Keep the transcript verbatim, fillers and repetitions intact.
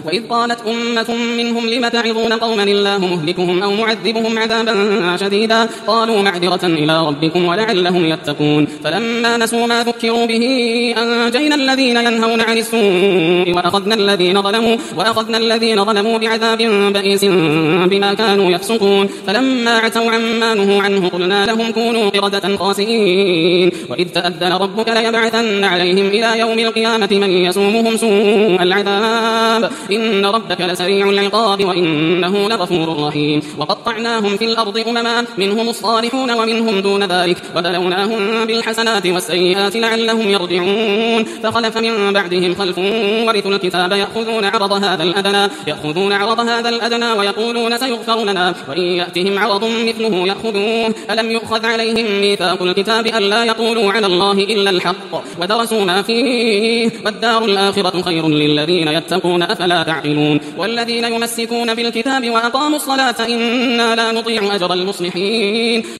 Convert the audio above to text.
وإذ قالت أمة منهم لم تعظون قوما الله مهلكهم أو معذبهم عذابا شديدا قالوا معذرة إلى ربكم ولعلهم يتقون فلما نسوا ما ذكروا به أنجينا الذين ينهون عن السوء وأخذنا الذين ظلموا وأخذنا الذين ظلموا بعذاب بئيس بما كانوا يفسقون فلما عتوا عما نهوا عنه قلنا لهم كونوا قردة خاسئين وإذ تأذن ربك ليبعثن عليهم إلى يوم القيامة من يسومهم سوء العذاب إن ربك لسريع العقاب وإنه لغفور رحيم وقطعناهم في الأرض أمما منهم الصالحون ومنهم دون ذلك وبلوناهم بالحسنات والسيئات لعلهم يرجعون فخلف من بعدهم خلف ورثوا الكتاب يأخذون عرض هذا الأدنى يأخذون عرض هذا الأدنى ويقولون سيغفر لنا وإن يأتهم عرض مثله يأخذوه ألم يؤخذ عليهم ميثاق الكتاب ألا يقولوا على الله إلا الحق ودرسوا ما فيه والدار الآخرة خير للذين يتقون أفلا تعقلون والذين يمسكون بالكتاب وأقاموا الصلاة إنا لا نضيع أجر المصلحين